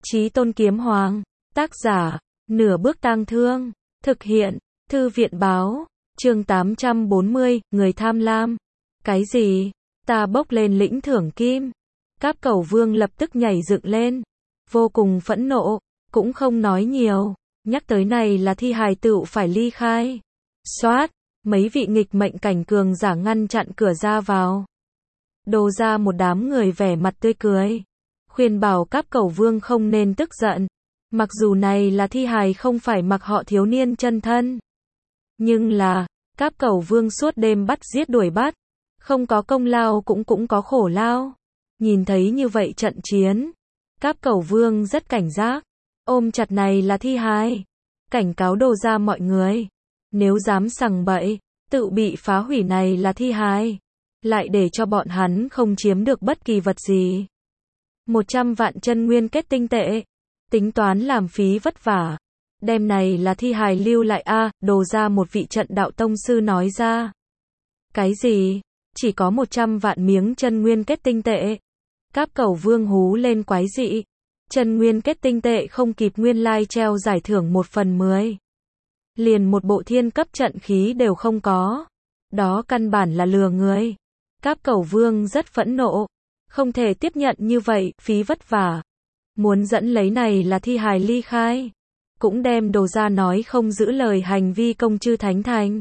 Chí Tôn Kiếm Hoàng. Tác giả, Nửa Bước Tang Thương. Thực hiện, Thư viện báo. Chương 840, người tham lam. Cái gì? Ta bốc lên lĩnh thưởng kim. Cáp Cẩu Vương lập tức nhảy dựng lên. Vô cùng phẫn nộ, cũng không nói nhiều. Nhắc tới này là thi hài tựu phải ly khai. Xoát, mấy vị nghịch mệnh cảnh cường giả ngăn chặn cửa ra vào. Đồ ra một đám người vẻ mặt tươi cười. Khuyên bảo Cáp Cẩu Vương không nên tức giận. Mặc dù này là thi hài không phải mặc họ thiếu niên chân thân. Nhưng là, Cáp Cẩu Vương suốt đêm bắt giết đuổi bắt. Không có công lao cũng có khổ lao. Nhìn thấy như vậy trận chiến. Cáp Cẩu Vương rất cảnh giác. Ôm chặt này là thi hài. Cảnh cáo đồ ra mọi người. Nếu dám sằng bậy, tự bị phá hủy này là thi hài. Lại để cho bọn hắn không chiếm được bất kỳ vật gì. 100 vạn chân nguyên kết tinh tệ. Tính toán làm phí vất vả. Đem này là thi hài lưu lại đồ ra một vị trận đạo tông sư nói ra. Cái gì? Chỉ có 100 vạn miếng chân nguyên kết tinh tệ. Cáp Cẩu Vương hú lên quái dị. Chân nguyên kết tinh tệ không kịp nguyên lai treo giải thưởng 1/10. Liền một bộ thiên cấp trận khí đều không có. Đó căn bản là lừa người. Cáp Cẩu Vương rất phẫn nộ. Không thể tiếp nhận như vậy, phí vất vả. Muốn dẫn lấy này là thi hài ly khai. Cũng đem đồ ra nói không giữ lời hành vi công chư thánh thành.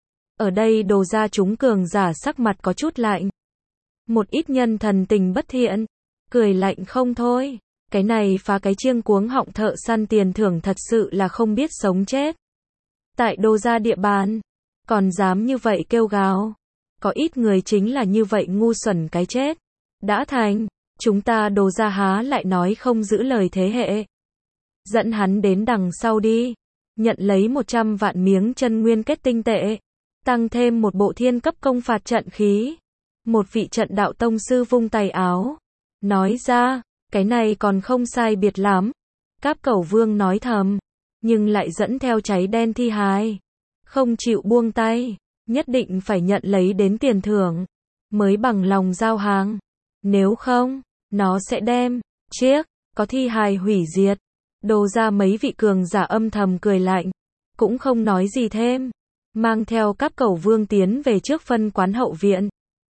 Ở đây đồ ra chúng cường giả sắc mặt có chút lạnh. Một ít nhân thần tình bất thiện. Cười lạnh không thôi. Cái này phá cái chiêng cuống họng thợ săn tiền thưởng thật sự là không biết sống chết. Tại đồ ra địa bàn. Còn dám như vậy kêu gào. Có ít người chính là như vậy ngu xuẩn cái chết. Đã thành. Chúng ta đồ ra há lại nói không giữ lời thế hệ. Dẫn hắn đến đằng sau đi. Nhận lấy 100 vạn miếng chân nguyên kết tinh tệ. Tăng thêm một bộ thiên cấp công phạt trận khí. Một vị trận đạo tông sư vung tay áo. Nói ra, cái này còn không sai biệt lắm. Cáp Cẩu Vương nói thầm. Nhưng lại dẫn theo cháy đen thi hài. Không chịu buông tay. Nhất định phải nhận lấy đến tiền thưởng. Mới bằng lòng giao hàng. Nếu không, nó sẽ đem. Chiếc, có thi hài hủy diệt. Đồ ra mấy vị cường giả âm thầm cười lạnh. Cũng không nói gì thêm. Mang theo Cáp Cẩu Vương tiến về trước phân quán hậu viện.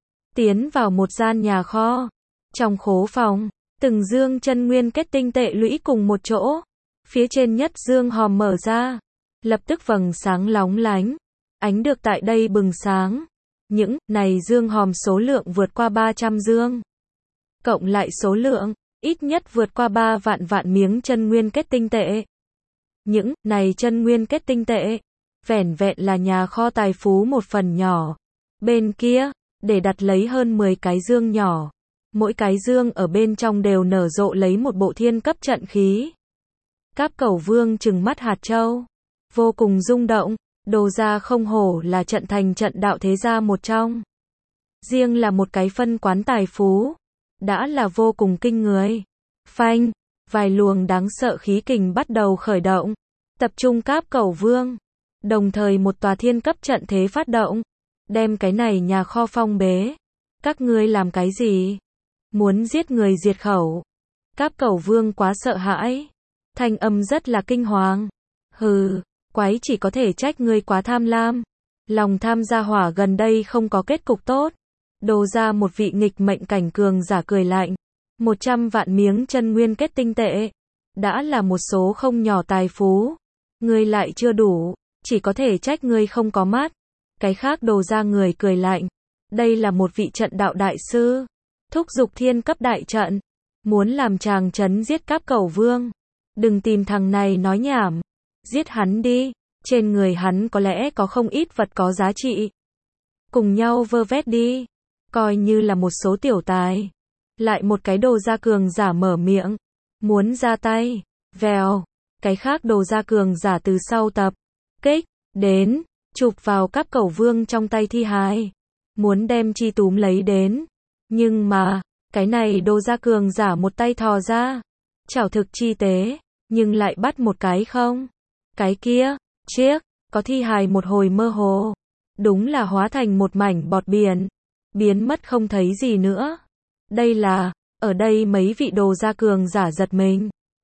Tiến vào một gian nhà kho. Trong khố phòng, từng dương chân nguyên kết tinh tệ lũy cùng một chỗ. Phía trên nhất dương hòm mở ra. Lập tức vầng sáng lóng lánh. Ánh được tại đây bừng sáng. Những này dương hòm số lượng vượt qua 300 dương. Cộng lại số lượng, ít nhất vượt qua 3 vạn miếng chân nguyên kết tinh tệ. Những này chân nguyên kết tinh tệ, vẻn vẹn là nhà kho tài phú một phần nhỏ. Bên kia, để đặt lấy hơn 10 cái dương nhỏ. Mỗi cái dương ở bên trong đều nở rộ lấy một bộ thiên cấp trận khí. Cáp Cẩu Vương trừng mắt hạt châu. Vô cùng rung động, đồ ra không hổ là trận thành trận đạo thế gia một trong. Riêng là một cái phân quán tài phú. Đã là vô cùng kinh người. Phanh, vài luồng đáng sợ khí kình bắt đầu khởi động. Tập trung Cáp Cẩu Vương. Đồng thời một tòa thiên cấp trận thế phát động. Đem cái này nhà kho phong bế. Các ngươi làm cái gì? Muốn giết người diệt khẩu. Cáp Cẩu Vương quá sợ hãi. Thanh âm rất là kinh hoàng. Hừ, quái chỉ có thể trách ngươi quá tham lam. Lòng tham gia hỏa gần đây không có kết cục tốt. Đồ ra một vị nghịch mệnh cảnh cường giả cười lạnh. 100 vạn miếng chân nguyên kết tinh tệ. Đã là một số không nhỏ tài phú. Ngươi lại chưa đủ. Chỉ có thể trách ngươi không có mắt. Cái khác đồ ra người cười lạnh. Đây là một vị trận đạo đại sư. Thúc giục thiên cấp đại trận. Muốn làm chàng trấn giết Cáp Cẩu Vương. Đừng tìm thằng này nói nhảm. Giết hắn đi. Trên người hắn có lẽ có không ít vật có giá trị. Cùng nhau vơ vét đi. Coi như là một số tiểu tài. Lại một cái đồ gia cường giả mở miệng. Muốn ra tay. Vèo. Cái khác đồ gia cường giả từ sau tập. Kích. Đến. Chụp vào Cáp Cẩu Vương trong tay thi hài. Muốn đem chi túm lấy đến. Nhưng mà. Cái này đồ gia cường giả một tay thò ra. Chảo thực chi tế. Nhưng lại bắt một cái không. Cái kia. Chiếc. Có thi hài một hồi mơ hồ. Đúng là hóa thành một mảnh bọt biển. Biến mất không thấy gì nữa. Đây là, ở đây mấy vị đồ gia cường giả giật mình.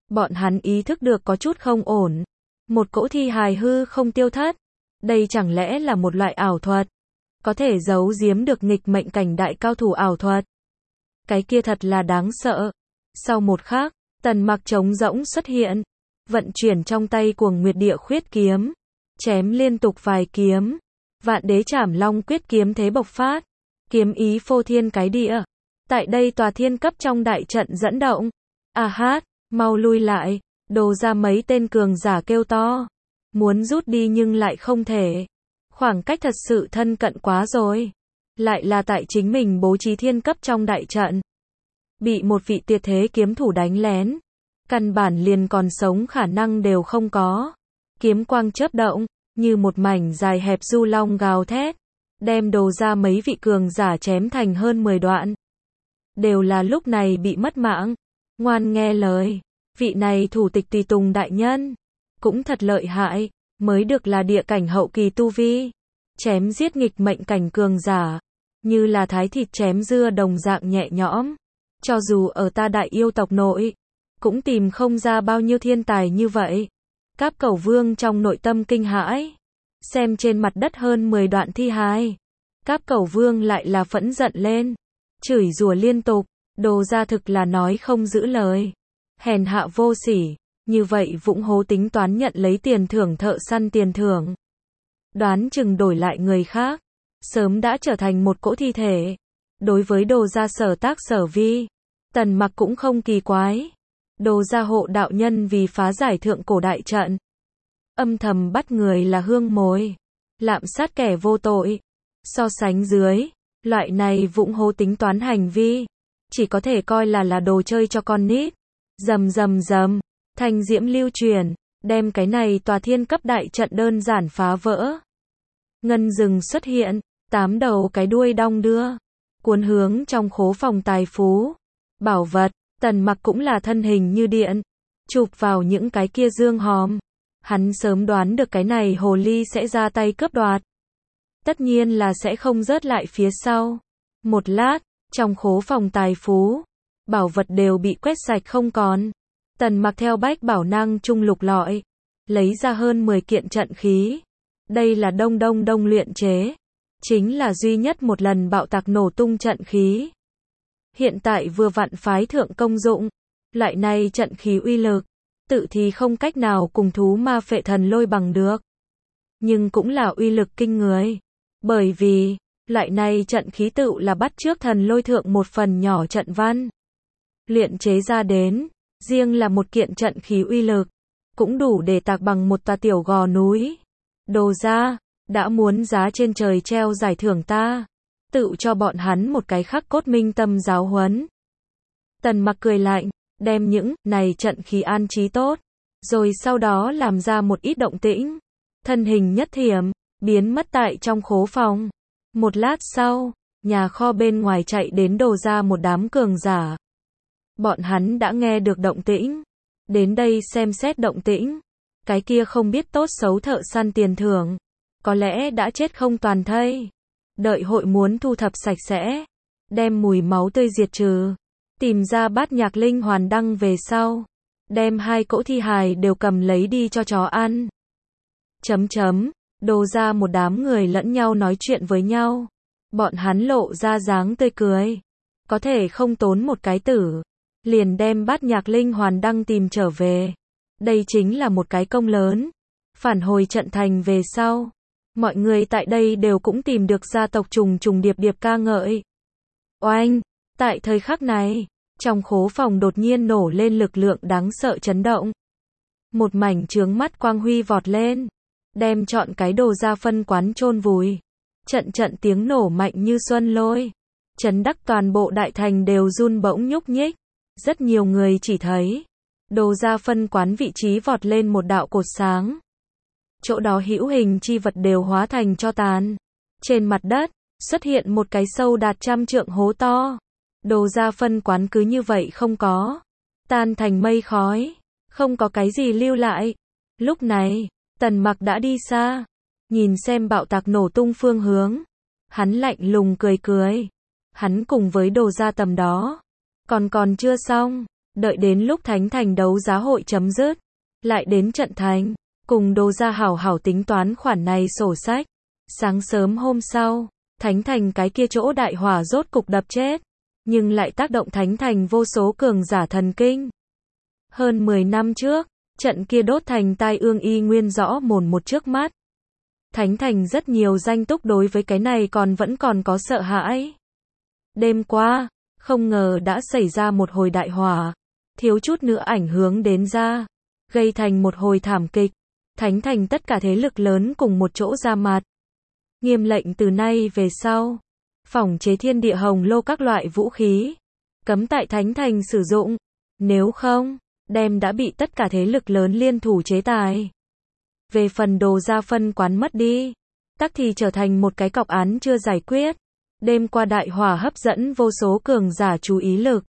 Bọn hắn ý thức được có chút không ổn. Một cỗ thi hài hư không tiêu thất. Đây chẳng lẽ là một loại ảo thuật? Có thể giấu giếm được nghịch mệnh cảnh đại cao thủ ảo thuật. Cái kia thật là đáng sợ. Sau một khắc, Tần Mặc trống rỗng xuất hiện. Vận chuyển trong tay Cuồng Nguyệt Địa Khuyết kiếm. Chém liên tục vài kiếm. Vạn Đế Trảm Long Quyết kiếm thế bộc phát. Kiếm ý phô thiên cái địa. Tại đây tòa thiên cấp trong đại trận dẫn động. A hát, mau lui lại. Đồ ra mấy tên cường giả kêu to. Muốn rút đi nhưng lại không thể. Khoảng cách thật sự thân cận quá rồi. Lại là tại chính mình bố trí thiên cấp trong đại trận. Bị một vị tuyệt thế kiếm thủ đánh lén. Căn bản liền còn sống khả năng đều không có. Kiếm quang chớp động, như một mảnh dài hẹp du long gào thét. Đem Đồ ra mấy vị cường giả chém thành hơn 10 đoạn. Đều là lúc này bị mất mạng. Ngoan nghe lời. Vị này thủ tịch tùy tùng đại nhân. Cũng thật lợi hại. Mới được là địa cảnh hậu kỳ tu vi. Chém giết nghịch mệnh cảnh cường giả. Như là thái thịt chém dưa đồng dạng nhẹ nhõm. Cho dù ở ta đại yêu tộc nội. Cũng tìm không ra bao nhiêu thiên tài như vậy. Cáp Cẩu Vương trong nội tâm kinh hãi. Xem trên mặt đất hơn 10 đoạn thi hài. Cáp Cẩu Vương lại là phẫn giận lên. Chửi rủa liên tục. Đồ ra thực là nói không giữ lời. Hèn hạ vô sỉ. Như vậy vũng hố tính toán nhận lấy tiền thưởng thợ săn tiền thưởng. Đoán chừng đổi lại người khác. Sớm đã trở thành một cỗ thi thể. Đối với Đồ ra sở tác sở vi. Tần Mặc cũng không kỳ quái. Đồ ra hộ đạo nhân vì phá giải thượng cổ đại trận. Âm thầm bắt người là hương mồi. Lạm sát kẻ vô tội. So sánh dưới. Loại này vũng hố tính toán hành vi. Chỉ có thể coi là đồ chơi cho con nít. Rầm rầm rầm. Thanh diễm lưu truyền. Đem cái này tòa thiên cấp đại trận đơn giản phá vỡ. Ngân rừng xuất hiện. 8 đầu cái đuôi đong đưa. Cuốn hướng trong khố phòng tài phú. Bảo vật. Tần Mặc cũng là thân hình như điện. Chụp vào những cái kia dương hòm. Hắn sớm đoán được cái này hồ ly sẽ ra tay cướp đoạt. Tất nhiên là sẽ không rớt lại phía sau. Một lát, trong khố phòng tài phú, bảo vật đều bị quét sạch không còn. Tần Mặc theo bách bảo năng trung lục lọi, lấy ra hơn 10 kiện trận khí. Đây là đông luyện chế. Chính là duy nhất một lần bạo tạc nổ tung trận khí. Hiện tại vừa vặn phái thượng công dụng. Loại này trận khí uy lực. Tự thì không cách nào cùng thú ma phệ thần lôi bằng được. Nhưng cũng là uy lực kinh người. Bởi vì, loại này trận khí tự là bắt chước thần lôi thượng một phần nhỏ trận văn. Luyện chế ra đến, riêng là một kiện trận khí uy lực. Cũng đủ để tạc bằng một tòa tiểu gò núi. Đồ ra, đã muốn giá trên trời treo giải thưởng ta. Tự cho bọn hắn một cái khắc cốt minh tâm giáo huấn. Tần Mặc cười lạnh, đem những này trận khí an trí tốt, rồi sau đó làm ra một ít động tĩnh. Thân hình nhất thiểm, biến mất tại trong khố phòng. Một lát sau, nhà kho bên ngoài chạy đến Đồ ra một đám cường giả. Bọn hắn đã nghe được động tĩnh, đến đây xem xét động tĩnh. Cái kia không biết tốt xấu thợ săn tiền thưởng, có lẽ đã chết không toàn thây. Đợi hội muốn thu thập sạch sẽ, đem mùi máu tươi diệt trừ, tìm ra bát nhạc linh hoàn đăng về sau, đem 2 cỗ thi hài đều cầm lấy đi cho chó ăn. Đồ ra một đám người lẫn nhau nói chuyện với nhau. Bọn hắn lộ ra dáng tươi cười. Có thể không tốn một cái tử, liền đem bát nhạc linh hoàn đăng tìm trở về. Đây chính là một cái công lớn. Phản hồi trận thành về sau, mọi người tại đây đều cũng tìm được gia tộc trùng trùng điệp điệp ca ngợi. Oanh! Tại thời khắc này, trong khố phòng đột nhiên nổ lên lực lượng đáng sợ chấn động. Một mảnh chướng mắt quang huy vọt lên, đem trọn cái Đồ ra phân quán chôn vùi. Trận tiếng nổ mạnh như xuân lôi. Chấn đắc toàn bộ đại thành đều run bỗng nhúc nhích. Rất nhiều người chỉ thấy Đồ ra phân quán vị trí vọt lên một đạo cột sáng. Chỗ đó hữu hình chi vật đều hóa thành tro tàn. Trên mặt đất, xuất hiện một cái sâu đạt 100 trượng hố to. Đồ ra phân quán cứ như vậy không có. Tan thành mây khói. Không có cái gì lưu lại. Lúc này, Tần Mặc đã đi xa. Nhìn xem bạo tạc nổ tung phương hướng. Hắn lạnh lùng cười cười. Hắn cùng với Đồ ra tầm đó. Còn chưa xong. Đợi đến lúc Thánh Thành đấu giá hội chấm dứt, lại đến trận thành, cùng Đồ gia hảo hảo tính toán khoản này sổ sách. Sáng sớm hôm sau, Thánh Thành cái kia chỗ đại hỏa rốt cục đập chết, nhưng lại tác động Thánh Thành vô số cường giả thần kinh. Hơn 10 năm trước, trận kia đốt thành tai ương y nguyên rõ mồn một trước mắt. Thánh Thành rất nhiều danh túc đối với cái này vẫn còn có sợ hãi. Đêm qua, không ngờ đã xảy ra một hồi đại hỏa, thiếu chút nữa ảnh hưởng đến ra, gây thành một hồi thảm kịch. Thánh Thành tất cả thế lực lớn cùng một chỗ ra mặt. Nghiêm lệnh từ nay về sau, phòng chế thiên địa hồng lô các loại vũ khí, cấm tại Thánh Thành sử dụng, nếu không, đem đã bị tất cả thế lực lớn liên thủ chế tài. Về phần Đồ gia phân quán mất đi, tắc thì trở thành một cái cọc án chưa giải quyết. Đêm qua đại hỏa hấp dẫn vô số cường giả chú ý lực.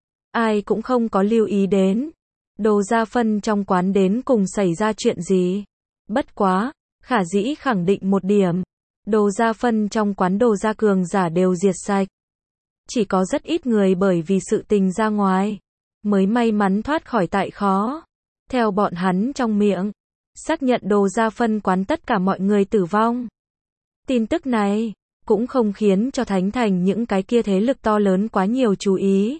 Ai cũng không có lưu ý đến Đồ gia phân trong quán đến cùng xảy ra chuyện gì. Bất quá, khả dĩ khẳng định một điểm, Đồ gia phân trong quán Đồ gia cường giả đều diệt sạch. Chỉ có rất ít người bởi vì sự tình ra ngoài, mới may mắn thoát khỏi tại khó. Theo bọn hắn trong miệng, xác nhận Đồ gia phân quán tất cả mọi người tử vong. Tin tức này cũng không khiến cho Thánh Thành những cái kia thế lực to lớn quá nhiều chú ý.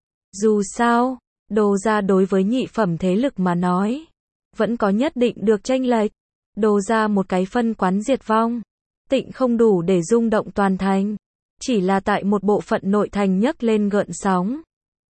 Dù sao, Đồ gia đối với nhị phẩm thế lực mà nói, vẫn có nhất định được chênh lệch. Đồ gia một cái phân quán diệt vong, tịnh không đủ để rung động toàn thành, chỉ là tại một bộ phận nội thành nhấc lên gợn sóng.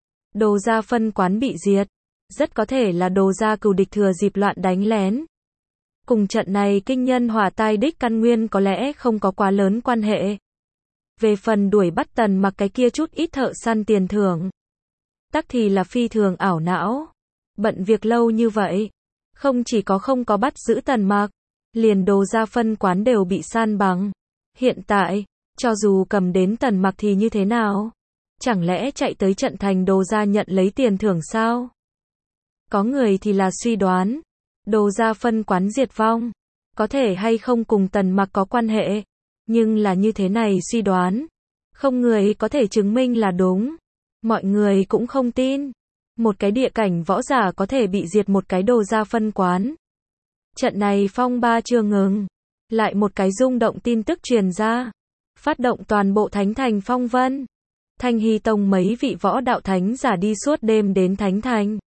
Đồ gia phân quán bị diệt, rất có thể là Đồ gia cừu địch thừa dịp loạn đánh lén. Cùng trận này kinh nhân hỏa tai đích căn nguyên có lẽ không có quá lớn quan hệ. Về phần đuổi bắt Tần Mặc cái kia chút ít thợ săn tiền thưởng, tắc thì là phi thường ảo não. Bận việc lâu như vậy, không chỉ không có bắt giữ Tần Mặc, liền Đồ gia phân quán đều bị san bằng. Hiện tại, cho dù cầm đến Tần Mặc thì như thế nào? Chẳng lẽ chạy tới trận thành Đồ gia nhận lấy tiền thưởng sao? Có người thì là suy đoán, Đồ gia phân quán diệt vong, có thể hay không cùng Tần Mặc có quan hệ, nhưng là như thế này suy đoán, không người có thể chứng minh là đúng. Mọi người cũng không tin, một cái địa cảnh võ giả có thể bị diệt một cái Đồ gia phân quán. Trận này phong ba chưa ngừng, lại một cái rung động tin tức truyền ra, phát động toàn bộ Thánh Thành phong vân. Thanh Hy Tông mấy vị võ đạo thánh giả đi suốt đêm đến Thánh Thành.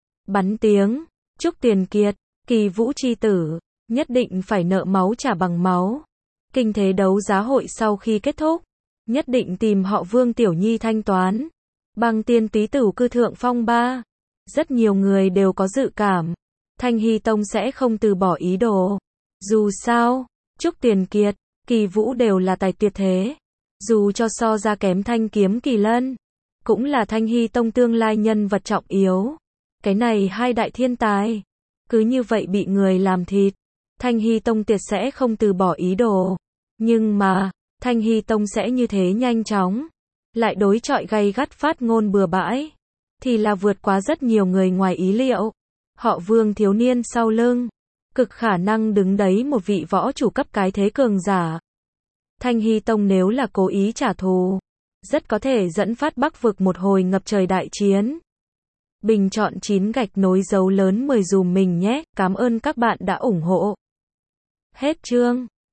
Bắn tiếng, chúc Tiền Kiệt, Kỳ Vũ chi tử, nhất định phải nợ máu trả bằng máu. Kinh thế đấu giá hội sau khi kết thúc, nhất định tìm họ Vương Tiểu Nhi thanh toán. Băng Tiên Túy Tửu cư thượng phong ba. Rất nhiều người đều có dự cảm, Thanh Hy Tông sẽ không từ bỏ ý đồ. Dù sao, chúc Tiền Kiệt, Kỳ Vũ đều là tài tuyệt thế. Dù cho so ra kém Thanh Kiếm Kỳ Lân, cũng là Thanh Hy Tông tương lai nhân vật trọng yếu. Cái này hai đại thiên tài, cứ như vậy bị người làm thịt, Thanh Hy Tông tuyệt sẽ không từ bỏ ý đồ. Nhưng mà, Thanh Hy Tông sẽ như thế nhanh chóng, lại đối chọi gay gắt phát ngôn bừa bãi, thì là vượt quá rất nhiều người ngoài ý liệu. Họ Vương thiếu niên sau lưng, cực khả năng đứng đấy một vị võ chủ cấp cái thế cường giả. Thanh Hy Tông nếu là cố ý trả thù, rất có thể dẫn phát Bắc vực một hồi ngập trời đại chiến. Bình chọn 9 gạch nối dấu lớn 10 dùm mình nhé, cảm ơn các bạn đã ủng hộ. Hết chương.